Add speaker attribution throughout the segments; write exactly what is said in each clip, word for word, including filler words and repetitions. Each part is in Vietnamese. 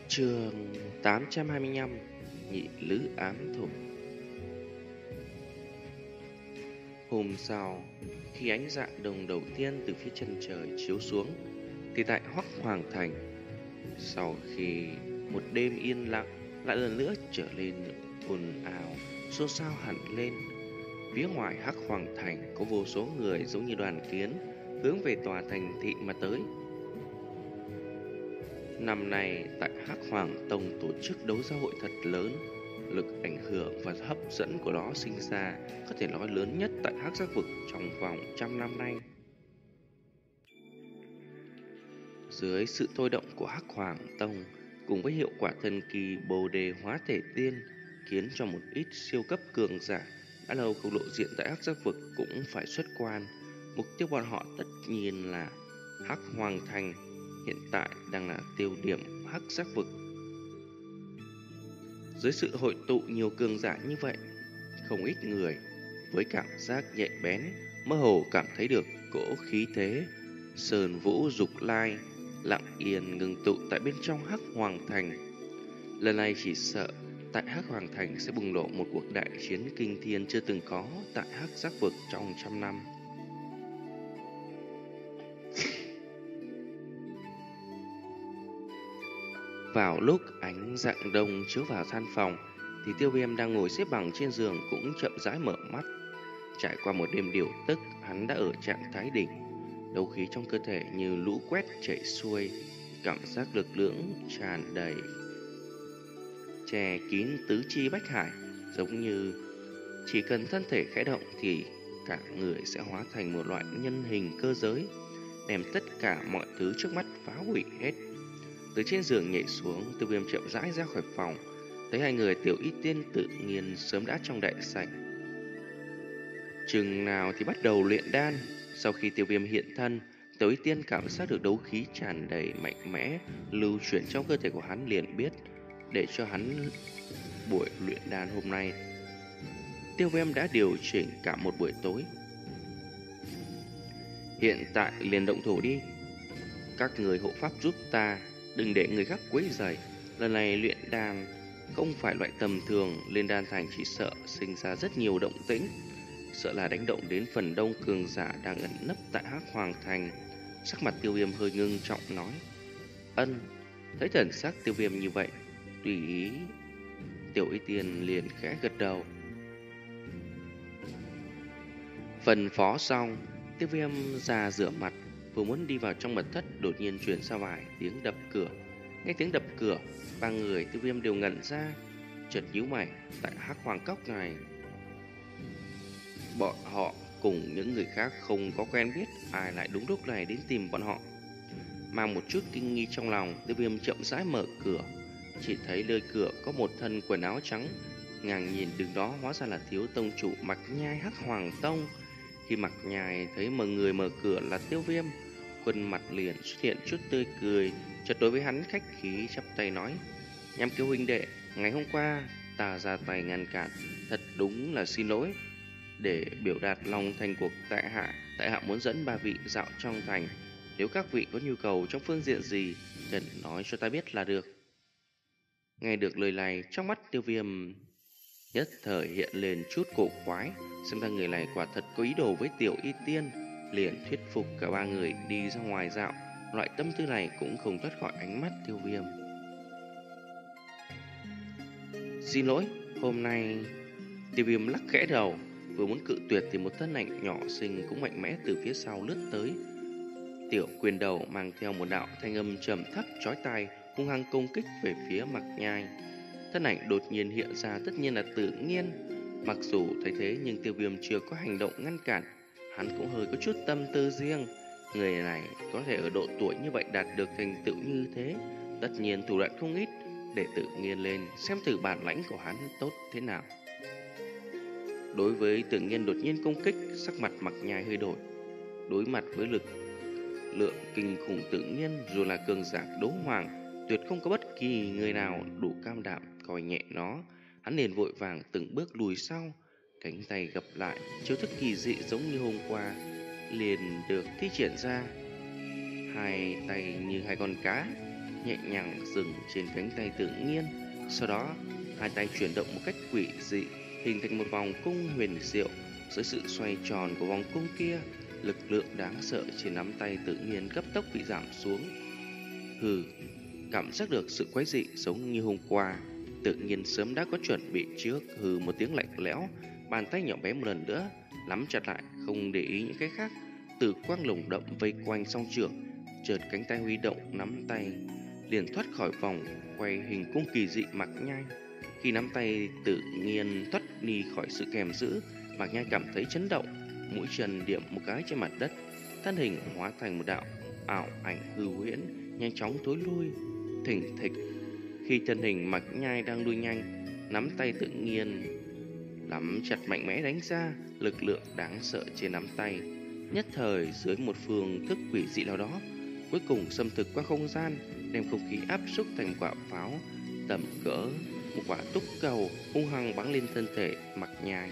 Speaker 1: Chương tám trăm hai mươi lăm. Nhị lữ ám thủ. Hôm sau, khi ánh dạng đồng đầu tiên từ phía chân trời chiếu xuống, thì tại Hoắc Hoàng Thành, sau khi một đêm yên lặng lại lần nữa trở lên ồn ào, xôn xao hẳn lên. Phía ngoài Hắc Hoàng Thành có vô số người giống như đoàn kiến hướng về tòa thành thị mà tới. Năm nay tại Hắc Hoàng Tông tổ chức đấu giá hội thật lớn, lực ảnh hưởng và hấp dẫn của nó sinh ra có thể nói lớn nhất tại Hắc Giác Vực trong vòng trăm năm nay. Dưới sự thôi động của Hắc Hoàng Tông cùng với hiệu quả thần kỳ Bồ Đề Hóa Thể Tiên, khiến cho một ít siêu cấp cường giả đã lâu không lộ diện tại Hắc Giác Vực cũng phải xuất quan. Mục tiêu bọn họ tất nhiên là Hắc Hoàng Thành, hiện tại đang là tiêu điểm Hắc Giác Vực. Dưới sự hội tụ nhiều cường giả như vậy, không ít người với cảm giác nhạy bén mơ hồ cảm thấy được cỗ khí thế sơn vũ dục lai lặng yên ngừng tụ tại bên trong Hắc Hoàng Thành. Lần này chỉ sợ tại Hắc Hoàng Thành sẽ bùng nổ một cuộc đại chiến kinh thiên chưa từng có tại Hắc Giác Vực trong trăm năm. Vào lúc ánh rạng đông chiếu vào gian phòng, thì Tiêu Viêm đang ngồi xếp bằng trên giường cũng chậm rãi mở mắt. Trải qua một đêm điều tức, hắn đã ở trạng thái đỉnh, đấu khí trong cơ thể như lũ quét chảy xuôi, cảm giác lực lượng tràn đầy, che kín tứ chi bách hải, giống như chỉ cần thân thể khẽ động thì cả người sẽ hóa thành một loại nhân hình cơ giới, đem tất cả mọi thứ trước mắt phá hủy hết. Từ trên giường nhảy xuống, Tiêu Viêm chậm rãi ra khỏi phòng, thấy hai người Tiểu Y Tiên tự nhiên sớm đã trong đại sảnh. Chừng nào thì bắt đầu luyện đan. Sau khi Tiêu Viêm hiện thân, Tiểu Y Tiên cảm giác được đấu khí tràn đầy mạnh mẽ lưu chuyển trong cơ thể của hắn, liền biết để cho hắn buổi luyện đan hôm nay, Tiêu Viêm đã điều chỉnh cả một buổi tối. Hiện tại liền động thủ đi, các người hộ pháp giúp ta, đừng để người khác quấy rầy. Lần này luyện đan không phải loại tầm thường, lên đan thành chỉ sợ sinh ra rất nhiều động tĩnh, sợ là đánh động đến phần đông cường giả đang ẩn nấp tại Hắc Hoàng Thành. Sắc mặt Tiêu Viêm hơi ngưng trọng nói: Ân. Thấy thần sắc Tiêu Viêm như vậy, tùy ý, Tiểu Y Tiên liền khẽ gật đầu. Phân phó xong, Tiêu Viêm ra rửa mặt, vừa muốn đi vào trong mật thất, đột nhiên truyền ra vài tiếng đập cửa. Nghe tiếng đập cửa, ba người Tiêu Viêm đều ngẩn ra, chợt nhíu mày. Tại Hắc Hoàng Cốc này, bọn họ cùng những người khác không có quen biết, ai lại đúng lúc này đến tìm bọn họ? Mang một chút kinh nghi trong lòng, Tiêu Viêm chậm rãi mở cửa, chỉ thấy nơi cửa có một thân quần áo trắng, ngang nhìn đứng đó hóa ra là thiếu tông chủ Mạc Nhai Hắc Hoàng Tông. Khi Mạc Nhai thấy mọi người mở cửa là Tiêu Viêm, khuôn mặt liền xuất hiện chút tươi cười, chợt đối với hắn khách khí chắp tay nói: Nham Kiêu huynh đệ, ngày hôm qua ta ra tay ngăn cản, thật đúng là xin lỗi. Để biểu đạt lòng thành của tại hạ, tại hạ muốn dẫn ba vị dạo trong thành, nếu các vị có nhu cầu trong phương diện gì, cần nói cho ta biết là được. Nghe được lời này, trong mắt Tiêu Viêm nhất thời hiện lên chút cổ quái, xem ra người này quả thật có ý đồ với Tiểu Y Tiên, liền thuyết phục cả ba người đi ra ngoài dạo. Loại tâm tư này cũng không thoát khỏi ánh mắt Tiêu Viêm. Xin lỗi, hôm nay... Tiêu Viêm lắc khẽ đầu, vừa muốn cự tuyệt thì một thân ảnh nhỏ xinh cũng mạnh mẽ từ phía sau lướt tới. Tiểu quyền đầu mang theo một đạo thanh âm trầm thấp chói tai, hung hăng công kích về phía Mạc Nhai. Thân ảnh đột nhiên hiện ra tất nhiên là Tự Nhiên. Mặc dù thấy thế nhưng Tiêu Viêm chưa có hành động ngăn cản, hắn cũng hơi có chút tâm tư riêng. Người này có thể ở độ tuổi như vậy đạt được thành tựu như thế, tất nhiên thủ đoạn không ít, để Tự Nhiên lên xem thử bản lãnh của hắn tốt thế nào. Đối với Tự Nhiên đột nhiên công kích, sắc mặt Mạc Nhai hơi đổi. Đối mặt với lực lượng kinh khủng Tự Nhiên, dù là cường giả đấu hoàng, tuyệt không có bất kỳ người nào đủ cam đảm coi nhẹ nó. Hắn liền vội vàng từng bước lùi sau, cánh tay gập lại, chiêu thức kỳ dị giống như hôm qua liền được thi triển ra. Hai tay như hai con cá, nhẹ nhàng dừng trên cánh tay Tự Nhiên. Sau đó, hai tay chuyển động một cách quỷ dị, hình thành một vòng cung huyền diệu. Dưới sự xoay tròn của vòng cung kia, lực lượng đáng sợ trên nắm tay Tự Nhiên cấp tốc bị giảm xuống. Hừ, cảm giác được sự quái dị giống như hôm qua. Tự Nhiên sớm đã có chuẩn bị trước. Hừ một tiếng lạnh lẽo, bàn tay nhỏ bé một lần nữa nắm chặt lại, không để ý những cái khác. Tử quang lồng đậm vây quanh song trưởng, chợt cánh tay huy động nắm tay liền thoát khỏi vòng quay hình cung kỳ dị Mạc Nhai. Khi nắm tay Tự Nhiên thoát đi khỏi sự kèm giữ, Mạc Nhai cảm thấy chấn động, mũi chân điểm một cái trên mặt đất, thân hình hóa thành một đạo ảo ảnh hư huyễn, nhanh chóng thối lui. Thình thịch, khi thân hình Mạc Nhai đang lui nhanh, nắm tay Tự Nhiên nắm chặt mạnh mẽ đánh ra, lực lượng đáng sợ trên nắm tay nhất thời dưới một phương thức quỷ dị nào đó, cuối cùng xâm thực qua không gian, đem không khí áp xúc thành quả pháo tầm cỡ một quả túc cầu, hung hăng bắn lên thân thể Mạc Nhai.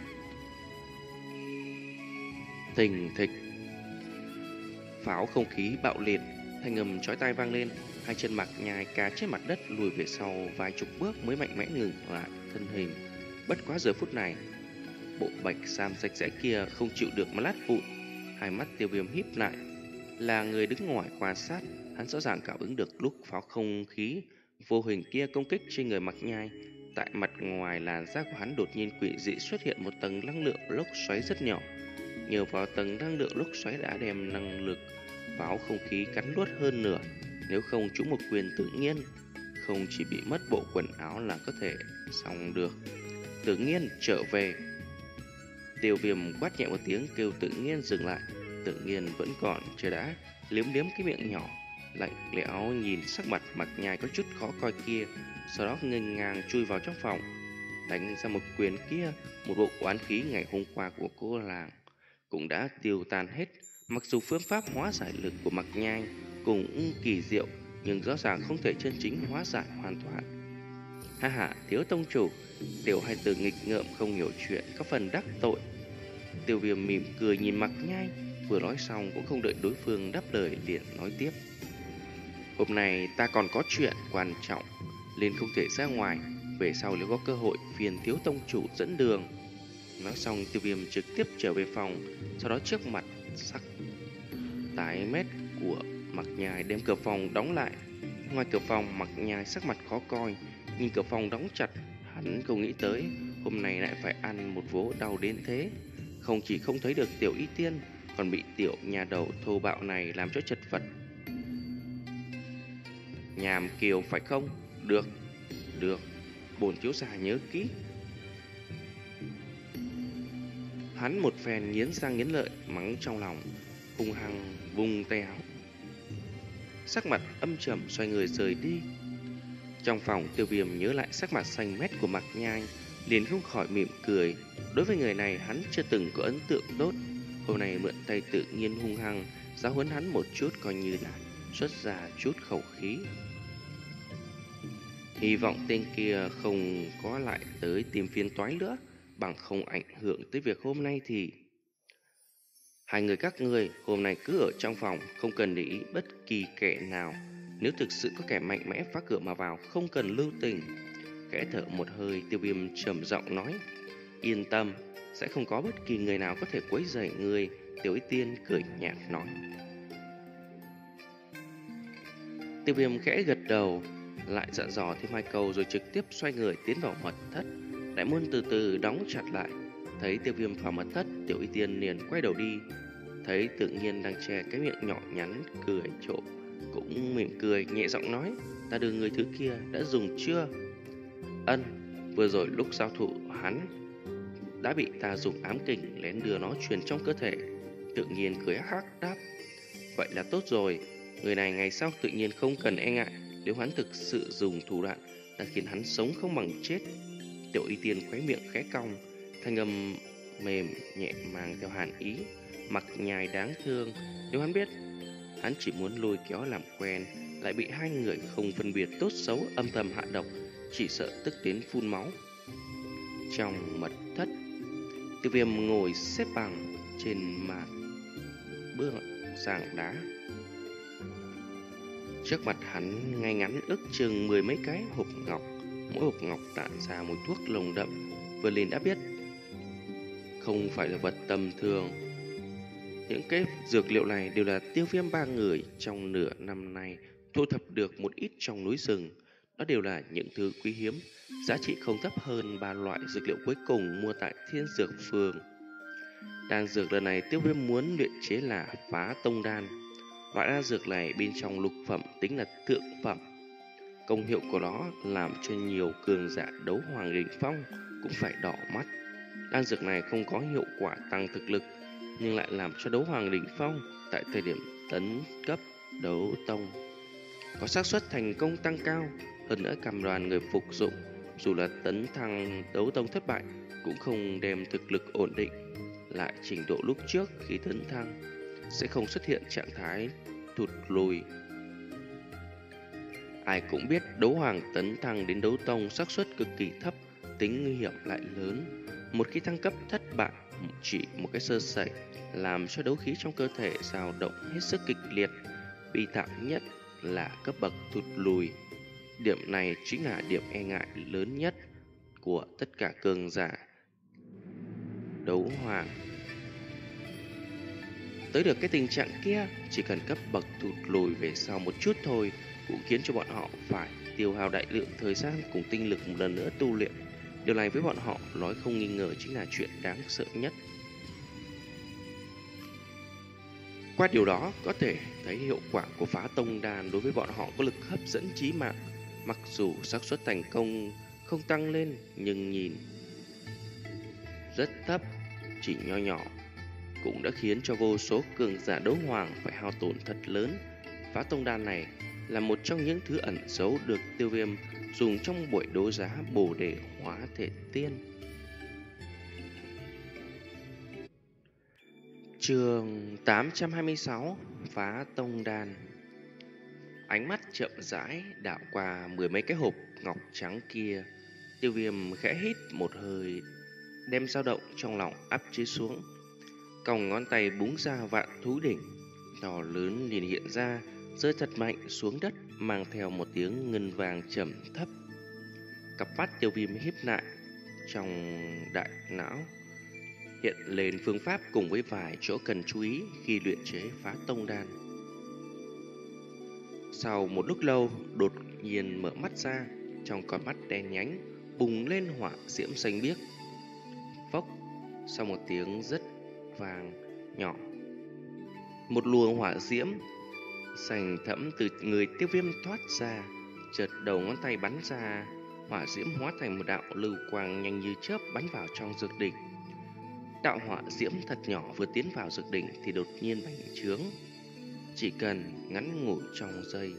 Speaker 1: Thình thịch, pháo không khí bạo liệt, thanh âm chói tai vang lên. Hai chân Mạc Nhai cà trên mặt đất lùi về sau vài chục bước mới mạnh mẽ ngừng lại thân hình. Bất quá giờ phút này, bộ bạch sam sạch sẽ kia không chịu được mà lát vụn. Hai mắt Tiêu Viêm híp lại, là người đứng ngoài quan sát, hắn rõ ràng cảm ứng được lúc pháo không khí vô hình kia công kích trên người Mạc Nhai. Tại mặt ngoài làn da của hắn đột nhiên quỷ dị xuất hiện một tầng năng lượng lốc xoáy rất nhỏ. Nhờ vào tầng năng lượng lốc xoáy đã đem năng lực pháo không khí cắn nuốt hơn nửa. Nếu không trúng một quyền Tự Nhiên, không chỉ bị mất bộ quần áo là có thể xong được. Tự Nhiên trở về. Tiêu Viêm quát nhẹ một tiếng kêu Tự Nhiên dừng lại. Tự Nhiên vẫn còn chưa đã, liếm liếm cái miệng nhỏ, lạnh lẽo nhìn sắc mặt Mạc Nhai có chút khó coi kia, sau đó nghênh ngang chui vào trong phòng, đánh ra một quyền kia. Một bộ oán khí ngày hôm qua của cô làng cũng đã tiêu tan hết. Mặc dù phương pháp hóa giải lực của Mạc Nhai cũng kỳ diệu, nhưng rõ ràng không thể chân chính hóa giải hoàn toàn. Ha ha, Thiếu tông chủ, Tiểu hai từ nghịch ngợm không hiểu chuyện, có phần đắc tội. Tiêu Viêm mỉm cười nhìn Mạc Nhai, vừa nói xong cũng không đợi đối phương đáp lời liền nói tiếp. Hôm nay ta còn có chuyện quan trọng, nên không thể ra ngoài. Về sau nếu có cơ hội phiền Thiếu tông chủ dẫn đường. Nói xong Tiêu Viêm trực tiếp trở về phòng, sau đó trước mặt sắc tái mét của Mạc Nhai đem cửa phòng đóng lại. Ngoài cửa phòng, Mạc Nhai sắc mặt khó coi, nhìn cửa phòng đóng chặt, hắn không nghĩ tới hôm nay lại phải ăn một vố đau đến thế. Không chỉ không thấy được Tiểu Y Tiên, còn bị tiểu nhà đầu thô bạo này làm cho chật vật. Nhàm Kiều phải không? Được, được, bổn thiếu gia nhớ kỹ. Hắn một phen nghiến răng nghiến lợi, mắng trong lòng, hung hăng vung tay áo, sắc mặt âm trầm xoay người rời đi. Trong phòng, Tiêu Viêm nhớ lại sắc mặt xanh mét của Mạc Nhai, liền không khỏi mỉm cười. Đối với người này hắn chưa từng có ấn tượng tốt, hôm nay mượn tay Tự Nhiên hung hăng giáo huấn hắn một chút, coi như là xuất ra chút khẩu khí. Hy vọng tên kia không có lại tới tìm phiền toái nữa, bằng không ảnh hưởng tới việc hôm nay thì... Hai người các ngươi hôm nay cứ ở trong phòng, không cần để ý bất kỳ kẻ nào. Nếu thực sự có kẻ mạnh mẽ phá cửa mà vào, không cần lưu tình. Khẽ thở một hơi, Tiêu Viêm trầm giọng nói, yên tâm, sẽ không có bất kỳ người nào có thể quấy rầy ngươi. Tiểu Y Tiên cười nhạt nói. Tiêu Viêm khẽ gật đầu, lại dặn dò thêm hai câu rồi trực tiếp xoay người tiến vào mật thất. Đại môn từ từ đóng chặt lại. Thấy Tiêu Viêm vào mật thất, Tiểu Y Tiên liền quay đầu đi. Thấy Tự Nhiên đang che cái miệng nhỏ nhắn cười trộm, cũng mỉm cười nhẹ giọng nói, ta đưa người thứ kia đã dùng chưa? Ân, vừa rồi lúc giao thủ hắn đã bị ta dùng ám kình lén đưa nó truyền trong cơ thể. Tự Nhiên cười hắc hắc đáp, vậy là tốt rồi. Người này ngày sau tự nhiên không cần e ngại. Nếu hắn thực sự dùng thủ đoạn, ta khiến hắn sống không bằng chết. Tiểu Y Tiên khóe miệng khẽ cong, thanh âm mềm nhẹ mang theo hàn ý. Mạc Nhai đáng thương, nếu hắn biết hắn chỉ muốn lôi kéo làm quen, lại bị hai người không phân biệt tốt xấu âm thầm hạ độc, chỉ sợ tức đến phun máu. Trong mật thất, Tiêu Viêm ngồi xếp bằng trên mặt bước giảng đá. Trước mặt hắn ngay ngắn ước chừng mười mấy cái hộp ngọc, mỗi hộp ngọc tản ra mùi thuốc nồng đậm, vừa nhìn đã biết không phải là vật tầm thường. Những cái dược liệu này đều là Tiêu Viêm ba người trong nửa năm nay thu thập được một ít trong núi rừng. Đó đều là những thứ quý hiếm, giá trị không thấp hơn ba loại dược liệu cuối cùng mua tại Thiên Dược Phường. Đan dược lần này Tiêu Viêm muốn luyện chế là Phá Tông Đan. Loại đan dược này bên trong lục phẩm tính là thượng phẩm. Công hiệu của nó làm cho nhiều cường giả đấu hoàng đỉnh phong cũng phải đỏ mắt. Đan dược này không có hiệu quả tăng thực lực, nhưng lại làm cho đấu hoàng đỉnh phong tại thời điểm tấn cấp đấu tông có xác suất thành công tăng cao. Hơn nữa cầm đoàn người phục dụng dù là tấn thăng đấu tông thất bại cũng không đem thực lực ổn định lại trình độ lúc trước khi tấn thăng, sẽ không xuất hiện trạng thái thụt lùi. Ai cũng biết đấu hoàng tấn thăng đến đấu tông xác suất cực kỳ thấp, tính nguy hiểm lại lớn. Một khi thăng cấp thất bại, chỉ một cái sơ sẩy làm cho đấu khí trong cơ thể dao động hết sức kịch liệt. Bi thảm nhất là cấp bậc thụt lùi. Điểm này chính là điểm e ngại lớn nhất của tất cả cường giả đấu hoàng. Tới được cái tình trạng kia, chỉ cần cấp bậc thụt lùi về sau một chút thôi cũng khiến cho bọn họ phải tiêu hao đại lượng thời gian cùng tinh lực một lần nữa tu luyện. Điều này với bọn họ nói không nghi ngờ chính là chuyện đáng sợ nhất. Qua điều đó có thể thấy hiệu quả của Phá Tông Đan đối với bọn họ có lực hấp dẫn chí mạng. Mặc dù xác suất thành công không tăng lên, nhưng nhìn rất thấp, chỉ nho nhỏ, cũng đã khiến cho vô số cường giả đấu hoàng phải hao tổn thật lớn. Phá Tông Đan này là một trong những thứ ẩn giấu được Tiêu Viêm dùng trong buổi đấu giá Bồ Đề Hóa Thể Tiên. Chương tám trăm hai mươi sáu, Phá Tông Đan. Ánh mắt chậm rãi đảo qua mười mấy cái hộp ngọc trắng kia, Tiêu Viêm khẽ hít một hơi, đem dao động trong lòng áp chế xuống. Còng ngón tay búng ra vạn thú đỉnh to lớn liền hiện ra, rơi thật mạnh xuống đất, mang theo một tiếng ngân vàng trầm thấp. Cặp mắt Tiêu Viêm híp lại, trong đại não hiện lên phương pháp cùng với vài chỗ cần chú ý khi luyện chế Phá Tông Đan. Sau một lúc lâu, đột nhiên mở mắt ra, trong con mắt đen nhánh bùng lên hỏa diễm xanh biếc. Phốc, sau một tiếng rất vàng nhỏ, một luồng hỏa diễm xanh thẫm từ người Tiêu Viêm thoát ra, chợt đầu ngón tay bắn ra, hỏa diễm hóa thành một đạo lưu quang nhanh như chớp bắn vào trong dược đỉnh. Đạo hỏa diễm thật nhỏ vừa tiến vào dược đỉnh thì đột nhiên bành trướng, chỉ cần ngắn ngủi trong giây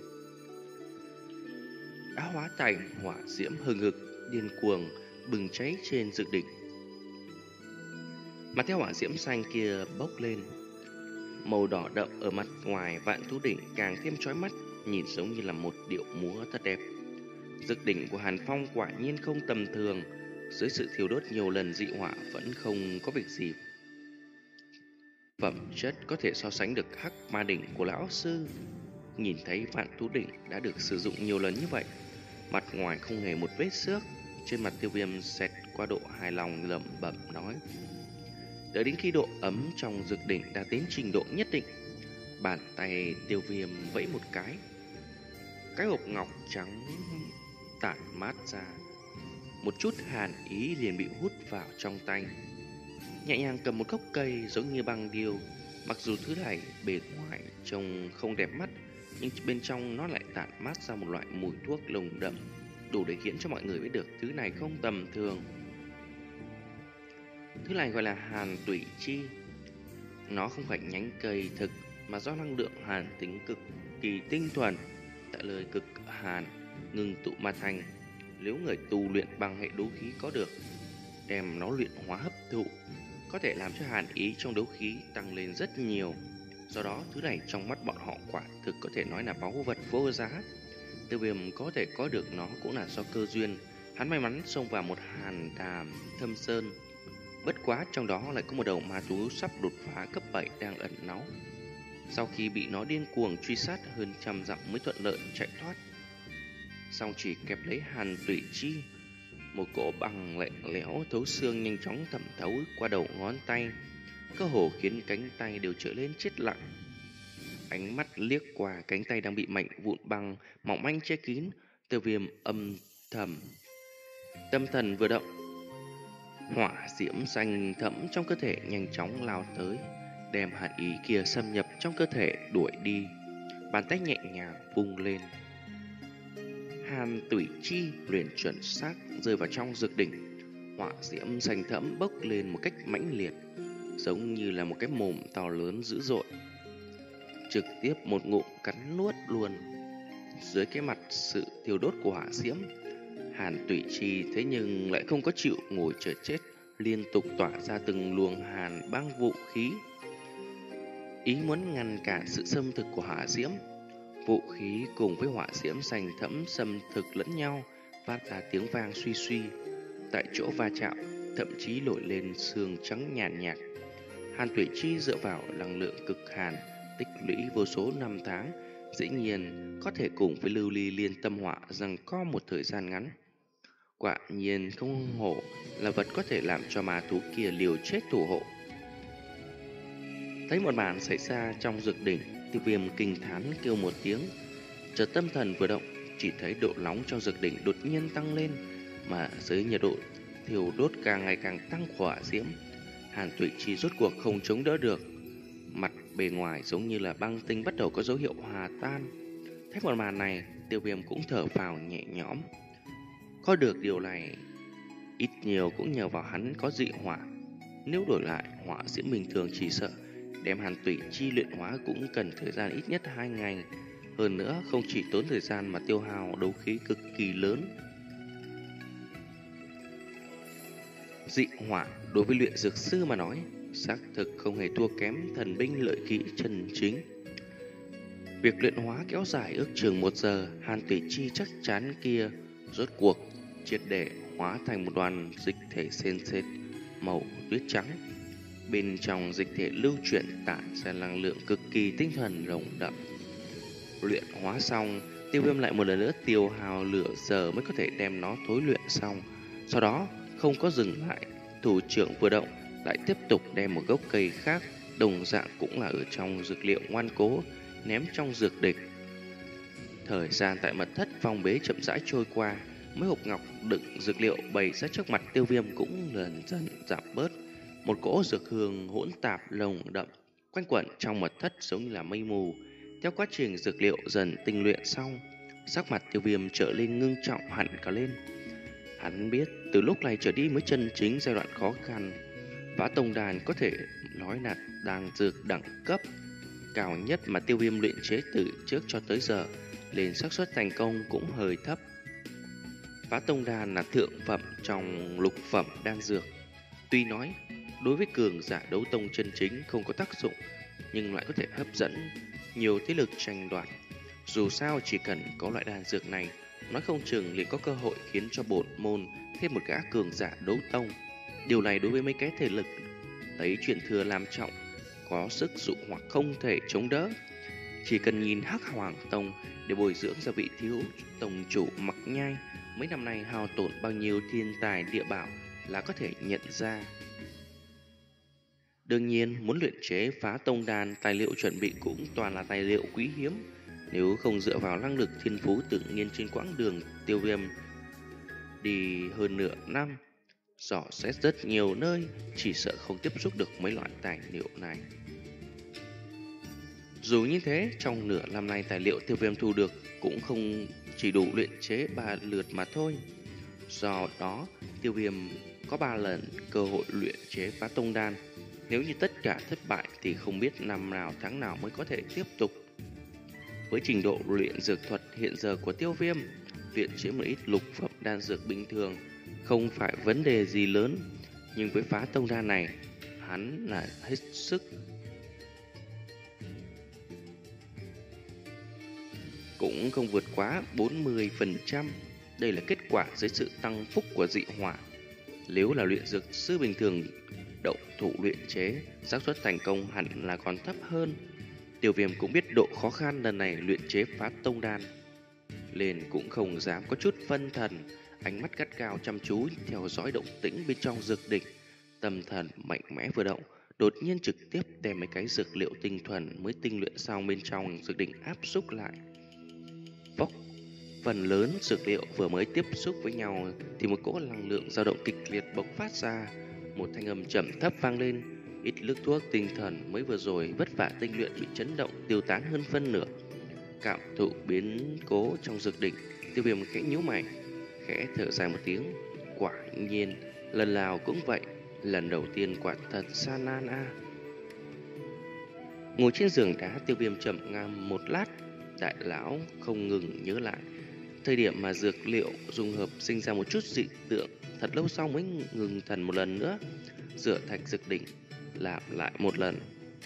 Speaker 1: đã hóa thành hỏa diễm hừng hực điên cuồng bừng cháy trên dược đỉnh. Mà theo hỏa diễm xanh kia bốc lên, màu đỏ đậm ở mặt ngoài vạn thú đỉnh càng thêm chói mắt, nhìn giống như là một điệu múa thật đẹp. Dược đỉnh của Hàn Phong quả nhiên không tầm thường, dưới sự thiêu đốt nhiều lần dị hỏa vẫn không có việc gì. Phẩm chất có thể so sánh được Hắc Ma đỉnh của lão sư. Nhìn thấy vạn thú đỉnh đã được sử dụng nhiều lần như vậy, mặt ngoài không hề một vết xước, trên mặt Tiêu Viêm xẹt qua độ hài lòng, lẩm bẩm nói. Đợi đến khi độ ấm trong dược đỉnh đã đến trình độ nhất định, bàn tay Tiêu Viêm vẫy một cái, cái hộp ngọc trắng tản mát ra, một chút hàn ý liền bị hút vào trong tay. Nhẹ nhàng cầm một gốc cây giống như băng điêu, mặc dù thứ này bề ngoài trông không đẹp mắt, nhưng bên trong nó lại tản mát ra một loại mùi thuốc nồng đậm, đủ để khiến cho mọi người biết được thứ này không tầm thường. Thứ này gọi là hàn tủy chi. Nó không phải nhánh cây thực, mà do năng lượng hàn tính cực kỳ tinh thuần tại lời cực hàn ngừng tụ mà thành. Nếu người tu luyện bằng hệ đấu khí có được, đem nó luyện hóa hấp thụ, có thể làm cho hàn ý trong đấu khí tăng lên rất nhiều. Do đó thứ này trong mắt bọn họ quả thực có thể nói là báu vật vô giá. Tiêu Viêm có thể có được nó cũng là do cơ duyên. Hắn may mắn xông vào một hàn đàm thâm sơn, bất quá trong đó lại có một đầu ma thú sắp đột phá cấp bảy đang ẩn náu. Sau khi bị nó điên cuồng truy sát hơn trăm dặm mới thuận lợi chạy thoát. Song chỉ kẹp lấy Hàn Tủy Chi, một cỗ băng lạnh lẽo thấu xương nhanh chóng thẩm thấu qua đầu ngón tay, cơ hồ khiến cánh tay đều trở lên chết lặng. Ánh mắt liếc qua cánh tay đang bị mạnh vụn băng mỏng manh che kín, Tiêu Viêm âm thầm tâm thần vừa động, hỏa diễm xanh thẫm trong cơ thể nhanh chóng lao tới, đem hàn ý kia xâm nhập trong cơ thể đuổi đi. Bàn tay nhẹ nhàng vung lên, Hàn Tủy Chi liền chuẩn xác rơi vào trong dược đỉnh. Hỏa diễm xanh thẫm bốc lên một cách mãnh liệt, giống như là một cái mồm to lớn dữ dội, trực tiếp một ngụm cắn nuốt luôn. Dưới cái mặt sự thiêu đốt của hỏa diễm, Hàn Tủy Chi thế nhưng lại không có chịu ngồi chờ chết, liên tục tỏa ra từng luồng hàn băng vũ khí, ý muốn ngăn cản sự xâm thực của hỏa diễm. Vũ khí cùng với hỏa diễm xanh thẫm xâm thực lẫn nhau, phát ra tiếng vang suy suy. Tại chỗ va chạm, thậm chí nổi lên sương trắng nhàn nhạt, nhạt. Hàn Tủy Chi dựa vào năng lượng cực hàn tích lũy vô số năm tháng, dĩ nhiên có thể cùng với lưu ly liên tâm hỏa rằng có một thời gian ngắn. Quả nhiên không hổ là vật có thể làm cho ma thú kia liều chết thủ hộ. Thấy một màn xảy ra trong dược đỉnh, Tiêu Viêm kinh thán kêu một tiếng, chợt tâm thần vừa động, chỉ thấy độ nóng trong dược đỉnh đột nhiên tăng lên, mà dưới nhiệt độ thiêu đốt càng ngày càng tăng của hỏa diễm, Hàn Tủy Chi rốt cuộc không chống đỡ được. Mặt bề ngoài giống như là băng tinh bắt đầu có dấu hiệu hòa tan. Thấy một màn này, Tiêu Viêm cũng thở phào nhẹ nhõm. Có được điều này, ít nhiều cũng nhờ vào hắn có dị hỏa. Nếu đổi lại hỏa diễm bình thường, chỉ sợ đem Hàn Tủy Chi luyện hóa cũng cần thời gian ít nhất hai ngày. Hơn nữa không chỉ tốn thời gian mà tiêu hao đấu khí cực kỳ lớn. Dị hỏa đối với luyện dược sư mà nói, xác thực không hề thua kém thần binh lợi kỹ chân chính. Việc luyện hóa kéo dài ước chừng một giờ, Hàn Tủy Chi chắc chắn kia rốt cuộc triệt để hóa thành một đoàn dịch thể sền sệt màu tuyết trắng. Bên trong dịch thể lưu chuyển tản ra năng lượng cực kỳ tinh thần rộng đậm. Luyện hóa xong, Tiêu Viêm lại một lần nữa tiêu hao lửa giờ mới có thể đem nó thối luyện xong. Sau đó không có dừng lại, thủ trưởng vừa động lại tiếp tục đem một gốc cây khác, đồng dạng cũng là ở trong dược liệu ngoan cố, ném trong dược địch. Thời gian tại mật thất phong bế chậm rãi trôi qua, mấy hộp ngọc đựng dược liệu bày ra trước mặt Tiêu Viêm cũng dần dần giảm bớt. Một cỗ dược hương hỗn tạp nồng đậm quanh quẩn trong mật thất giống như là mây mù. Theo quá trình dược liệu dần tinh luyện xong, sắc mặt Tiêu Viêm trở lên ngưng trọng hẳn cả lên. Hắn biết từ lúc này trở đi mới chân chính giai đoạn khó khăn. Vã Tông Đàn có thể nói là đan dược đẳng cấp cao nhất mà Tiêu Viêm luyện chế từ trước cho tới giờ, nên xác suất thành công cũng hơi thấp. Vã Tông Đàn là thượng phẩm trong lục phẩm đan dược. Tuy nói đối với cường giả đấu tông chân chính không có tác dụng, nhưng lại có thể hấp dẫn nhiều thế lực tranh đoạt. Dù sao chỉ cần có loại đan dược này, nói không chừng liền có cơ hội khiến cho bổn môn thêm một gã cường giả đấu tông. Điều này đối với mấy cái thể lực lấy chuyện thừa làm trọng, có sức dụ hoặc không thể chống đỡ. Chỉ cần nhìn Hắc Hoàng Tông để bồi dưỡng ra vị thiếu tông chủ Mặc Nhai mấy năm nay hao tổn bao nhiêu thiên tài địa bảo là có thể nhận ra. Đương nhiên, muốn luyện chế Phá Tông Đan, tài liệu chuẩn bị cũng toàn là tài liệu quý hiếm. Nếu không dựa vào năng lực thiên phú tự nhiên trên quãng đường Tiêu Viêm đi hơn nửa năm, dò xét rất nhiều nơi, chỉ sợ không tiếp xúc được mấy loại tài liệu này. Dù như thế, trong nửa năm nay tài liệu Tiêu Viêm thu được cũng không chỉ đủ luyện chế ba lượt mà thôi. Do đó, Tiêu Viêm có ba lần cơ hội luyện chế Phá Tông Đan. Nếu như tất cả thất bại thì không biết năm nào tháng nào mới có thể tiếp tục. Với trình độ luyện dược thuật hiện giờ của Tiêu Viêm, luyện chế một ít lục phẩm đan dược bình thường không phải vấn đề gì lớn. Nhưng với Phá Tông Đan này, hắn là hết sức cũng không vượt quá bốn mươi phần trăm. Đây là kết quả dưới sự tăng phúc của dị hỏa. Nếu là luyện dược sư bình thường động thủ luyện chế, xác suất thành công hẳn là còn thấp hơn. Tiêu Viêm cũng biết độ khó khăn lần này luyện chế phá tông đan, liền cũng không dám có chút phân thần, ánh mắt gắt gao chăm chú theo dõi động tĩnh bên trong dược đỉnh. Tâm thần mạnh mẽ vừa động, đột nhiên trực tiếp đem mấy cái dược liệu tinh thuần mới tinh luyện xong bên trong dược đỉnh áp xúc lại. Phốc, phần lớn dược liệu vừa mới tiếp xúc với nhau thì một cỗ năng lượng dao động kịch liệt bộc phát ra, một thanh âm trầm thấp vang lên, ít nước thuốc tinh thần mới vừa rồi vất vả tinh luyện bị chấn động tiêu tán hơn phân nửa. Cảm thụ biến cố trong dược đỉnh, Tiêu Viêm khẽ nhíu mày, khẽ thở dài một tiếng. Quả nhiên, lần nào cũng vậy, lần đầu tiên quả thật gian nan a. Ngồi trên giường đá, Tiêu Viêm trầm ngâm một lát, đại lão không ngừng nhớ lại thời điểm mà dược liệu dung hợp sinh ra một chút dị tượng, thật lâu sau mới ngừng thần một lần nữa, rửa thạch dược đỉnh, làm lại một lần.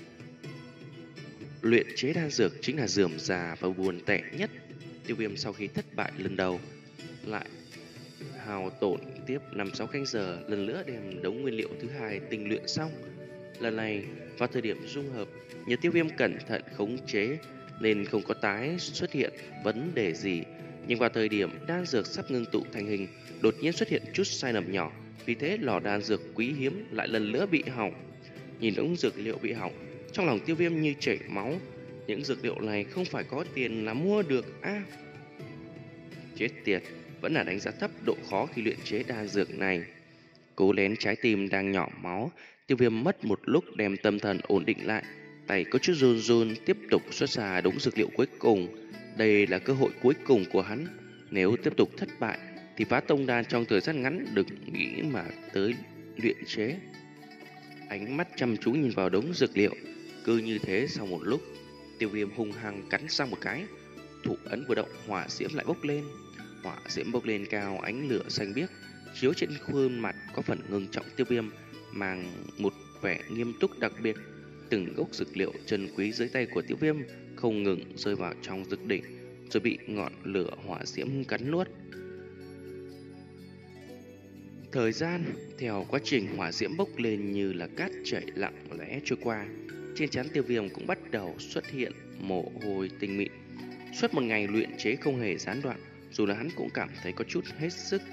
Speaker 1: Luyện chế đan dược chính là rườm rà và buồn tẻ nhất. Tiêu Viêm sau khi thất bại lần đầu lại hao tổn tiếp năm sáu canh giờ lần nữa đem đống nguyên liệu thứ hai tinh luyện xong. Lần này vào thời điểm dung hợp, nhờ Tiêu Viêm cẩn thận khống chế nên không có tái xuất hiện vấn đề gì, nhưng vào thời điểm đan dược sắp ngưng tụ thành hình, đột nhiên xuất hiện chút sai lầm nhỏ, vì thế lò đan dược quý hiếm lại lần nữa bị hỏng. Nhìn đống dược liệu bị hỏng, trong lòng Tiêu Viêm như chảy máu. Những dược liệu này không phải có tiền là mua được a. À, chết tiệt, vẫn là đánh giá thấp độ khó khi luyện chế đan dược này. Cố nén trái tim đang nhỏ máu, Tiêu Viêm mất một lúc đem tâm thần ổn định lại, tay có chút run run tiếp tục xuất ra đống dược liệu cuối cùng. Đây là cơ hội cuối cùng của hắn, nếu tiếp tục thất bại thì phá tông đan trong thời gian ngắn đừng nghĩ mà tới luyện chế. Ánh mắt chăm chú nhìn vào đống dược liệu, cứ như thế sau một lúc, Tiêu Viêm hung hăng cắn sang một cái, thủ ấn vừa động, hỏa diễm lại bốc lên. Hỏa diễm bốc lên cao, ánh lửa xanh biếc chiếu trên khuôn mặt có phần ngưng trọng Tiêu Viêm, mang một vẻ nghiêm túc đặc biệt. Từng gốc dược liệu chân quý dưới tay của Tiêu Viêm không ngừng rơi vào trong dược đỉnh, rồi bị ngọn lửa hỏa diễm cắn nuốt. Thời gian theo quá trình hỏa diễm bốc lên như là cát chảy lặng lẽ trôi qua, trên trán Tiêu Viêm cũng bắt đầu xuất hiện mồ hôi tinh mịn. Suốt một ngày luyện chế không hề gián đoạn, dù là hắn cũng cảm thấy có chút hết sức.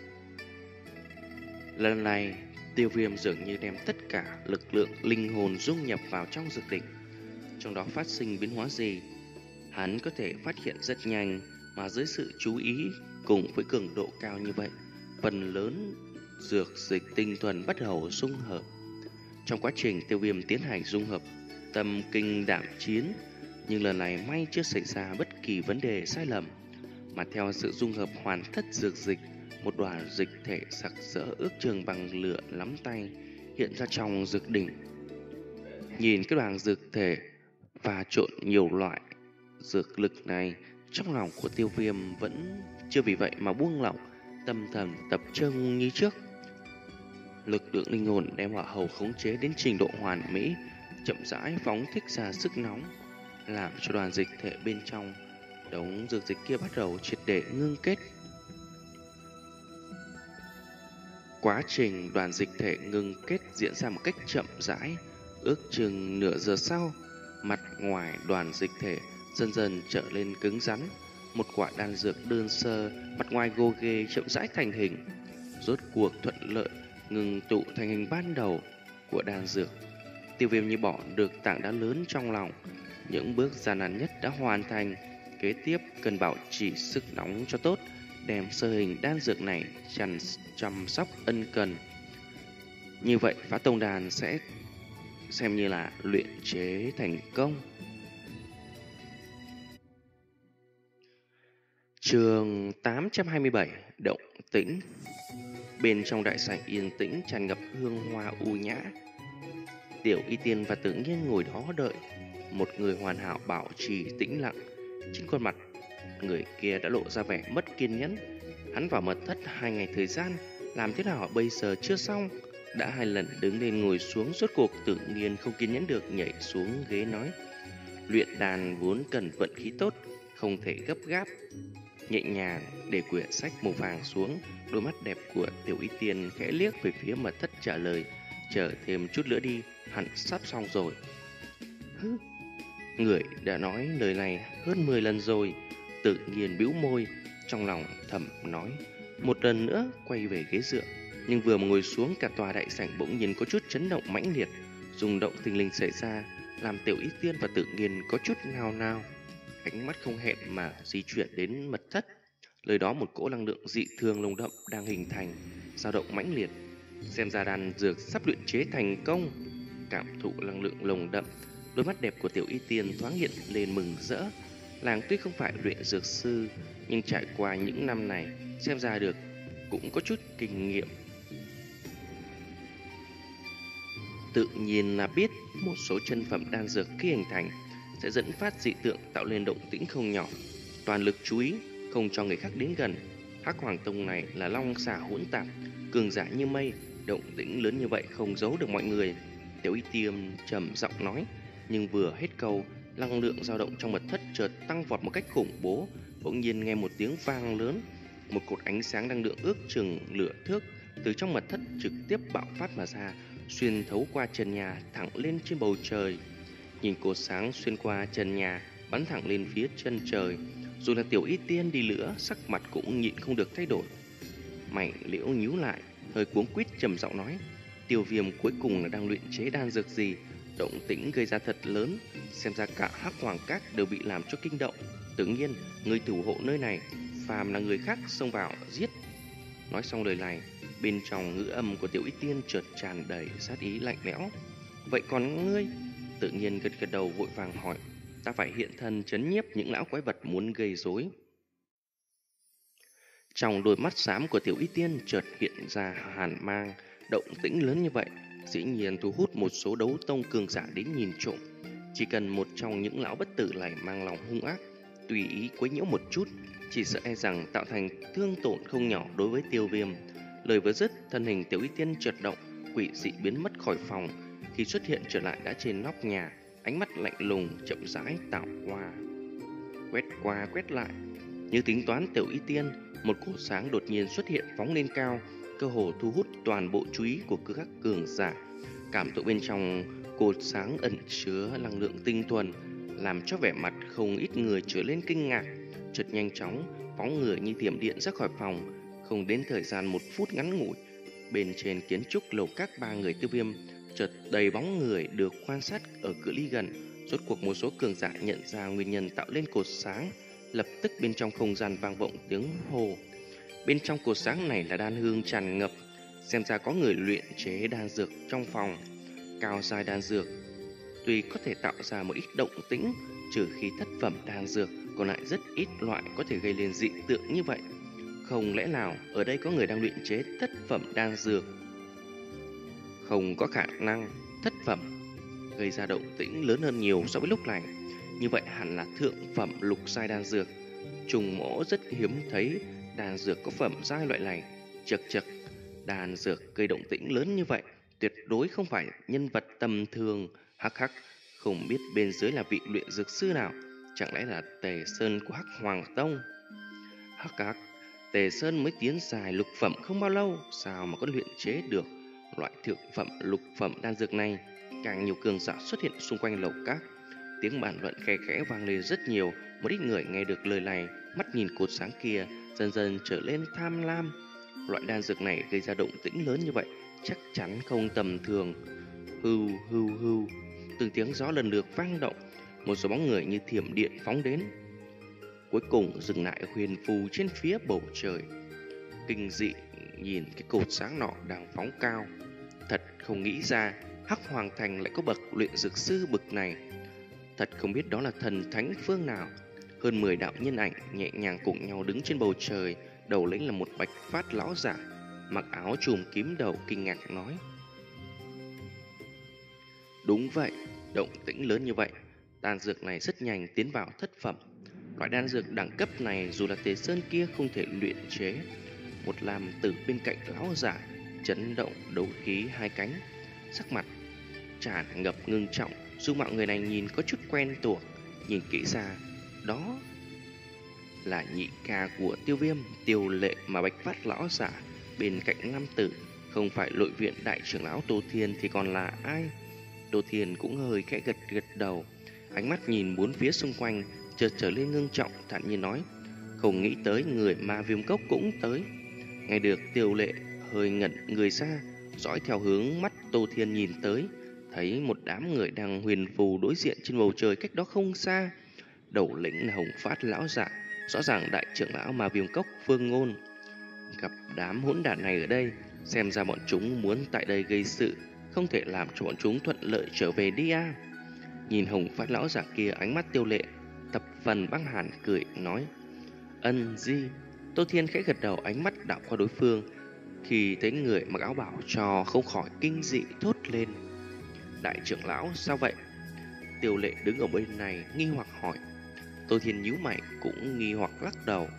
Speaker 1: Lần này, Tiêu Viêm dường như đem tất cả lực lượng linh hồn dung nhập vào trong dược đỉnh. Trong đó phát sinh biến hóa gì, hắn có thể phát hiện rất nhanh, mà dưới sự chú ý cùng với cường độ cao như vậy, phần lớn dược dịch tinh thuần bắt đầu dung hợp. Trong quá trình Tiêu Viêm tiến hành dung hợp, tâm kinh đảm chiến, nhưng lần này may chưa xảy ra bất kỳ vấn đề sai lầm, mà theo sự dung hợp hoàn tất dược dịch, một đoàn dịch thể sặc sỡ ước chừng bằng lửa nắm tay hiện ra trong dược đỉnh. Nhìn cái đoàn dược thể và trộn nhiều loại dược lực này, trong lòng của Tiêu Viêm vẫn chưa vì vậy mà buông lỏng, tâm thần tập trung như trước. Lực lượng linh hồn đem hỏa hầu khống chế đến trình độ hoàn mỹ, chậm rãi phóng thích ra sức nóng, làm cho đoàn dịch thể bên trong đống dược dịch kia bắt đầu triệt để ngưng kết. Quá trình đoàn dịch thể ngưng kết diễn ra một cách chậm rãi, ước chừng nửa giờ sau, mặt ngoài đoàn dịch thể dần dần trở lên cứng rắn. Một quả đan dược đơn sơ, mặt ngoài gồ ghề chậm rãi thành hình, rốt cuộc thuận lợi ngừng tụ thành hình ban đầu của đan dược. Tiêu Viêm như bỏ được tảng đá lớn trong lòng, những bước gian nan nhất đã hoàn thành. Kế tiếp cần bảo trì sức nóng cho tốt, đem sơ hình đan dược này chăm chăm sóc ân cần. Như vậy phá tông đan sẽ xem như là luyện chế thành công. Chương tám trăm hai mươi bảy, động tĩnh. Bên trong đại sảnh yên tĩnh tràn ngập hương hoa u nhã. Tiểu Y Tiên và Tử Nghiên ngồi đó đợi, một người hoàn hảo bảo trì tĩnh lặng. Trên khuôn mặt người kia đã lộ ra vẻ mất kiên nhẫn. Hắn vào mật thất hai ngày thời gian, làm thế nào bây giờ chưa xong? Đã hai lần đứng lên ngồi xuống, rốt cuộc Tử Nghiên không kiên nhẫn được nhảy xuống ghế nói: luyện đàn vốn cần vận khí tốt, không thể gấp gáp. Nhẹ nhàng để quyển sách màu vàng xuống, đôi mắt đẹp của Tiểu Y Tiên khẽ liếc về phía mật thất trả lời: chờ thêm chút nữa đi, hẳn sắp xong rồi. Hứ. Người đã nói lời này hơn mười lần rồi. Tự nhiên bĩu môi, trong lòng thầm nói, một lần nữa quay về ghế dựa. Nhưng vừa ngồi xuống, cả tòa đại sảnh bỗng nhiên có chút chấn động mãnh liệt, rung động thình lình xảy ra, làm Tiểu Y Tiên và Tự Nhiên có chút nao nao, ánh mắt không hẹn mà di chuyển đến mật thất. Nơi đó một cỗ năng lượng dị thường nồng đậm đang hình thành, dao động mãnh liệt. Xem ra đan dược sắp luyện chế thành công. Cảm thụ năng lượng nồng đậm, đôi mắt đẹp của Tiểu Y Tiên thoáng hiện lên mừng rỡ. Nàng tuy không phải luyện dược sư, nhưng trải qua những năm này, xem ra được cũng có chút kinh nghiệm. Tự nhiên là biết một số chân phẩm đan dược khi hình thành sẽ dẫn phát dị tượng, tạo lên động tĩnh không nhỏ. Toàn lực chú ý, không cho người khác đến gần. Hắc Hoàng Tông này là long xà hỗn tạp, cường giả như mây, động tĩnh lớn như vậy không giấu được mọi người. Tiểu Y Tiên trầm giọng nói, nhưng vừa hết câu, năng lượng dao động trong mật thất chợt tăng vọt một cách khủng bố. Bỗng nhiên nghe một tiếng vang lớn, một cột ánh sáng năng lượng ước chừng nửa thước từ trong mật thất trực tiếp bạo phát mà ra, xuyên thấu qua trần nhà thẳng lên trên bầu trời. Nhìn cột sáng xuyên qua trần nhà bắn thẳng lên phía chân trời, dù là Tiểu Y Tiên đi nữa, sắc mặt cũng nhịn không được thay đổi. Mày liễu nhíu lại, hơi cuống quýt trầm giọng nói, Tiêu Viêm cuối cùng là đang luyện chế đan dược gì? Động tĩnh gây ra thật lớn, xem ra cả Hắc Hoàng Các đều bị làm cho kinh động. Tự nhiên, người thủ hộ nơi này, phàm là người khác xông vào giết. Nói xong lời này, bên trong ngữ âm của Tiểu Y Tiên chợt tràn đầy sát ý lạnh lẽo. Vậy còn ngươi? Tự nhiên gật gật đầu vội vàng hỏi, ta phải hiện thân trấn nhiếp những lão quái vật muốn gây rối. Trong đôi mắt xám của Tiểu Y Tiên chợt hiện ra hàn mang. Động tĩnh lớn như vậy dĩ nhiên thu hút một số đấu tông cường giả đến nhìn trộm. Chỉ cần một trong những lão bất tử này mang lòng hung ác, tùy ý quấy nhiễu một chút, chỉ sợ e rằng tạo thành thương tổn không nhỏ đối với Tiêu Viêm. Lời vừa dứt, thân hình Tiểu Y Tiên chợt động, quỷ dị biến mất khỏi phòng. Khi xuất hiện trở lại đã trên nóc nhà, ánh mắt lạnh lùng chậm rãi tạo qua, quét qua quét lại. Như tính toán Tiểu Y Tiên, một cột sáng đột nhiên xuất hiện phóng lên cao, cơ hồ thu hút toàn bộ chú ý của các cường giả. Cảm thụ bên trong cột sáng ẩn chứa năng lượng tinh thuần, làm cho vẻ mặt không ít người trở lên kinh ngạc. Chợt nhanh chóng phóng người như thiểm điện ra khỏi phòng. Không đến thời gian một phút ngắn ngủi, bên trên kiến trúc lầu các ba người Tiêu Viêm chợt đầy bóng người được quan sát ở cự ly gần. Rốt cuộc một số cường giả nhận ra nguyên nhân tạo lên cột sáng, lập tức bên trong không gian vang vọng tiếng hô. Bên trong cột sáng này là đan hương tràn ngập, xem ra có người luyện chế đan dược trong phòng. Cao giai đan dược tuy có thể tạo ra một ít động tĩnh, trừ khi thất phẩm đan dược, còn lại rất ít loại có thể gây lên dị tượng như vậy. Không lẽ nào ở đây có người đang luyện chế thất phẩm đan dược? Không có khả năng. Thất phẩm gây ra động tĩnh lớn hơn nhiều so với lúc này. Như vậy hẳn là thượng phẩm lục giai đan dược. Trùng mỗ rất hiếm thấy đan dược có phẩm giai loại này. Chật chật, đan dược gây động tĩnh lớn như vậy tuyệt đối không phải nhân vật tầm thường. Hắc hắc, không biết bên dưới là vị luyện dược sư nào, chẳng lẽ là Tề Sơn của Hắc Hoàng Tông? Hắc hắc, Tề Sơn mới tiến dài lục phẩm không bao lâu, sao mà có luyện chế được loại thượng phẩm lục phẩm đan dược này? Càng nhiều cường giả xuất hiện xung quanh lầu các, tiếng bàn luận khe khẽ vang lên rất nhiều. Một ít người nghe được lời này, mắt nhìn cột sáng kia, dần dần trở lên tham lam. Loại đan dược này gây ra động tĩnh lớn như vậy, chắc chắn không tầm thường. Hưu hưu hưu, từng tiếng gió lần lượt vang động, một số bóng người như thiểm điện phóng đến, cuối cùng dừng lại huyền phù trên phía bầu trời. Kinh dị nhìn cái cột sáng nọ đang phóng cao, thật không nghĩ ra Hắc Hoàng Thành lại có bậc luyện dược sư bậc này. Thật không biết đó là thần thánh phương nào. Hơn mười đạo nhân ảnh nhẹ nhàng cùng nhau đứng trên bầu trời, đầu lĩnh là một bạch phát lão giả, mặc áo trùm kiếm đầu kinh ngạc nói: đúng vậy, động tĩnh lớn như vậy, đan dược này rất nhanh tiến vào thất phẩm. Loại đan dược đẳng cấp này dù là Tề Sơn kia không thể luyện chế. Một làm tử bên cạnh lão giả chấn động đấu khí hai cánh, sắc mặt tràn ngập ngưng trọng. Dung mạo người này nhìn có chút quen thuộc, nhìn kỹ ra đó là nhị ca của Tiêu Viêm, Tiêu Lệ mà bạch phát lão giả bên cạnh nam tử không phải nội viện đại trưởng lão Tô Thiên thì còn là ai? Tô Thiên cũng hơi khẽ gật gật đầu. ánh mắt nhìn bốn phía xung quanh, chợt trở lên ngưng trọng, thản nhiên nói: "Không nghĩ tới người ma viêm cốc cũng tới." Nghe được Tiêu Lệ hơi ngẩn người ra, dõi theo hướng mắt Tô Thiên nhìn tới, thấy một đám người đang huyền phù đối diện trên bầu trời cách đó không xa. Đầu lĩnh là Hồng Phát lão giả, rõ ràng đại trưởng lão ma viêm cốc Phương Ngôn. Gặp đám hỗn đản này ở đây, xem ra bọn chúng muốn tại đây gây sự, không thể làm cho bọn chúng thuận lợi trở về đi a. Nhìn Hồng Phát lão giả kia, ánh mắt Tiêu Lệ tập phần băng hàn cười nói: "Ân Di." Tô Thiên khẽ gật đầu, ánh mắt đảo qua đối phương, khi thấy người mặc áo bảo cho không khỏi kinh dị thốt lên: "Đại trưởng lão sao vậy?" Tiêu Lệ đứng ở bên này nghi hoặc hỏi. Tô Thiên nhíu mày cũng nghi hoặc lắc đầu.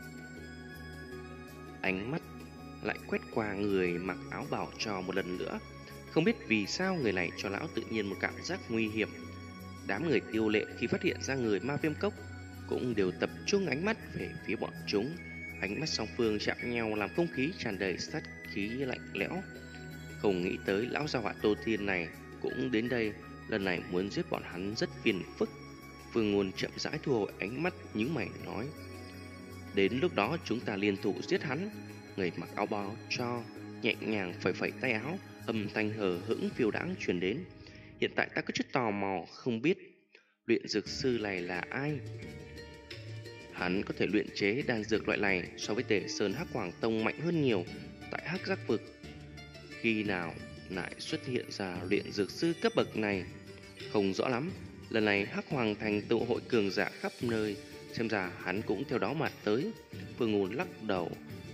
Speaker 1: Ánh mắt lại quét qua người mặc áo bảo cho một lần nữa. Không biết vì sao người này cho lão tự nhiên một cảm giác nguy hiểm. Đám người Tiêu Lệ khi phát hiện ra người ma viêm cốc cũng đều tập trung ánh mắt về phía bọn chúng. Ánh mắt song phương chạm nhau làm không khí tràn đầy sát khí lạnh lẽo. Không nghĩ tới lão gia họa Tô Thiên này cũng đến đây, lần này muốn giết bọn hắn rất phiền phức. Phương Ngôn chậm rãi thu hồi ánh mắt, nhướng mày nói: "Đến lúc đó chúng ta liên thủ giết hắn." Người mặc áo bào cho nhẹ nhàng phẩy phẩy tay áo, âm thanh hờ hững phiêu đãng truyền đến: "Hiện tại ta có chút tò mò, không biết luyện dược sư này là ai? Hắn có thể luyện chế đan dược loại này so với Tề Sơn Hắc Hoàng Tông mạnh hơn nhiều. Tại Hắc Giác Vực, khi nào lại xuất hiện ra luyện dược sư cấp bậc này? Không rõ lắm. Lần này Hắc Hoàng Thành tụ hội cường giả khắp nơi, xem ra hắn cũng theo đó mà tới." Phương Ngôn lắc đầu,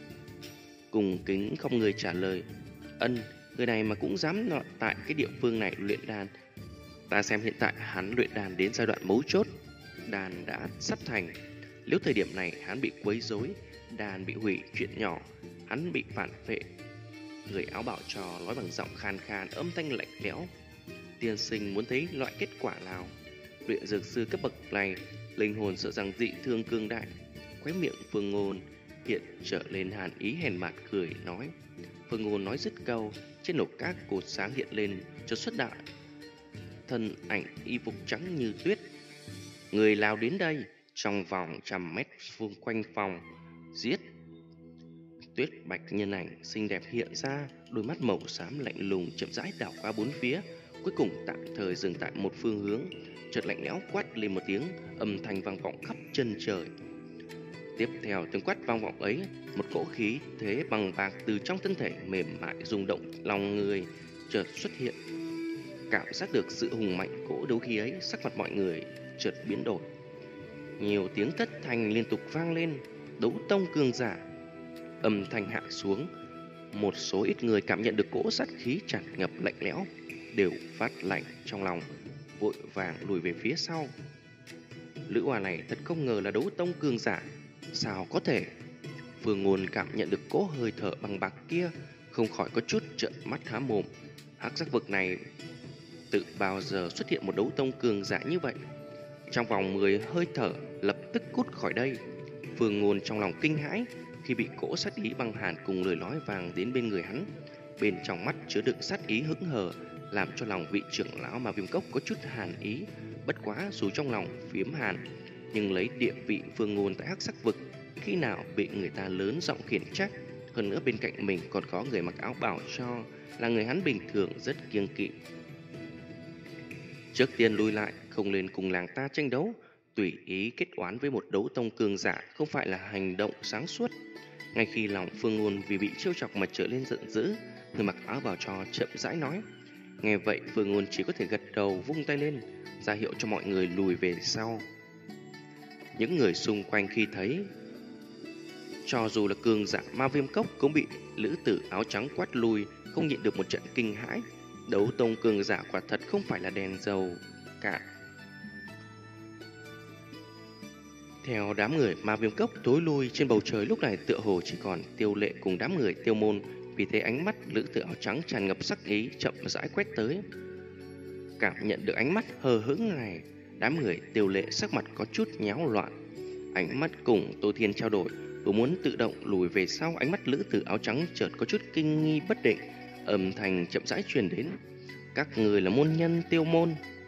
Speaker 1: cùng kính không người trả lời: "Ân, người này mà cũng dám nọ tại cái địa phương này luyện đan. Ta xem hiện tại hắn luyện đan đến giai đoạn mấu chốt, đan đã sắp thành. Nếu thời điểm này hắn bị quấy rối, đan bị hủy, chuyện nhỏ, hắn bị phản vệ." Người áo bảo trò nói bằng giọng khan khan, âm thanh lạnh lẽo: "Tiên sinh muốn thấy loại kết quả nào? Luyện dược sư cấp bậc này, linh hồn sợ rằng dị thương cương đại." Khóe miệng Phương Ngôn hiện trở lên hàn ý, hèn mạt cười nói. Phương Ngôn nói dứt câu, trên lục các cột sáng hiện lên cho xuất đại thân ảnh y phục trắng như tuyết. Người lao đến đây, trong vòng trăm mét xung quanh phòng giết. Tuyết bạch nhân ảnh xinh đẹp hiện ra, đôi mắt màu xám lạnh lùng chậm rãi đảo qua bốn phía, cuối cùng tạm thời dừng tại một phương hướng, chợt lạnh lẽo quát lên một tiếng, âm thanh vang vọng khắp chân trời. Tiếp theo tiếng quát vang vọng ấy, một cỗ khí thế bằng bạc từ trong thân thể mềm mại rung động lòng người chợt xuất hiện. Cảm giác được sự hùng mạnh cỗ đấu khí ấy, sắc mặt mọi người chợt biến đổi. Nhiều tiếng thất thanh liên tục vang lên. Đấu tông cường giả. Âm thanh hạ xuống, một số ít người cảm nhận được cỗ sát khí tràn ngập lạnh lẽo, đều phát lạnh trong lòng, vội vàng lùi về phía sau. Lữ Hoa này thật không ngờ là đấu tông cường giả, sao có thể? Phương Ngôn cảm nhận được cỗ hơi thở bằng bạc kia, không khỏi có chút trợn mắt há mồm. Hắc Giác Vực này tự bao giờ xuất hiện một đấu tông cường giả như vậy? Trong vòng mười hơi thở lập tức cút khỏi đây. Phương Ngôn trong lòng kinh hãi khi bị cỗ sát ý băng hàn cùng lời nói vàng đến bên người hắn. Bên trong mắt chứa đựng sát ý hững hờ, làm cho lòng vị trưởng lão mà Viêm Cốc có chút hàn ý. Bất quá dù trong lòng phiếm hàn, nhưng lấy địa vị Phương Ngôn tại Hắc Giác Vực, khi nào bị người ta lớn giọng khiển trách. Hơn nữa bên cạnh mình còn có người mặc áo bảo cho, là người hắn bình thường rất kiêng kỵ. Trước tiên lui lại, không lên cùng làng ta tranh đấu, tùy ý kết oán với một đấu tông cường giả không phải là hành động sáng suốt. Ngay khi lòng Phương Ngôn vì bị trêu chọc mà trở lên giận dữ, người mặc áo bào cho chậm rãi nói. Nghe vậy Phương Ngôn chỉ có thể gật đầu vung tay lên, ra hiệu cho mọi người lùi về sau. Những người xung quanh khi thấy, cho dù là cường giả ma Viêm Cốc cũng bị lữ tử áo trắng quát lui, không nhịn được một trận kinh hãi. Đấu tông cường giả quả thật không phải là đèn dầu cả. Theo đám người ma Viêm Cốc tối lui, trên bầu trời lúc này tựa hồ chỉ còn Tiêu Lệ cùng đám người Tiêu Môn. Vì thế ánh mắt lữ tử áo trắng tràn ngập sắc ý chậm rãi quét tới. Cảm nhận được ánh mắt hờ hững này, đám người Tiêu Lệ sắc mặt có chút nháo loạn. Ánh mắt cùng Tô Thiên trao đổi, vừa muốn tự động lùi về sau, ánh mắt lữ tử áo trắng chợt có chút kinh nghi bất định, âm thanh chậm rãi truyền đến. Các người là môn nhân Tiêu Môn.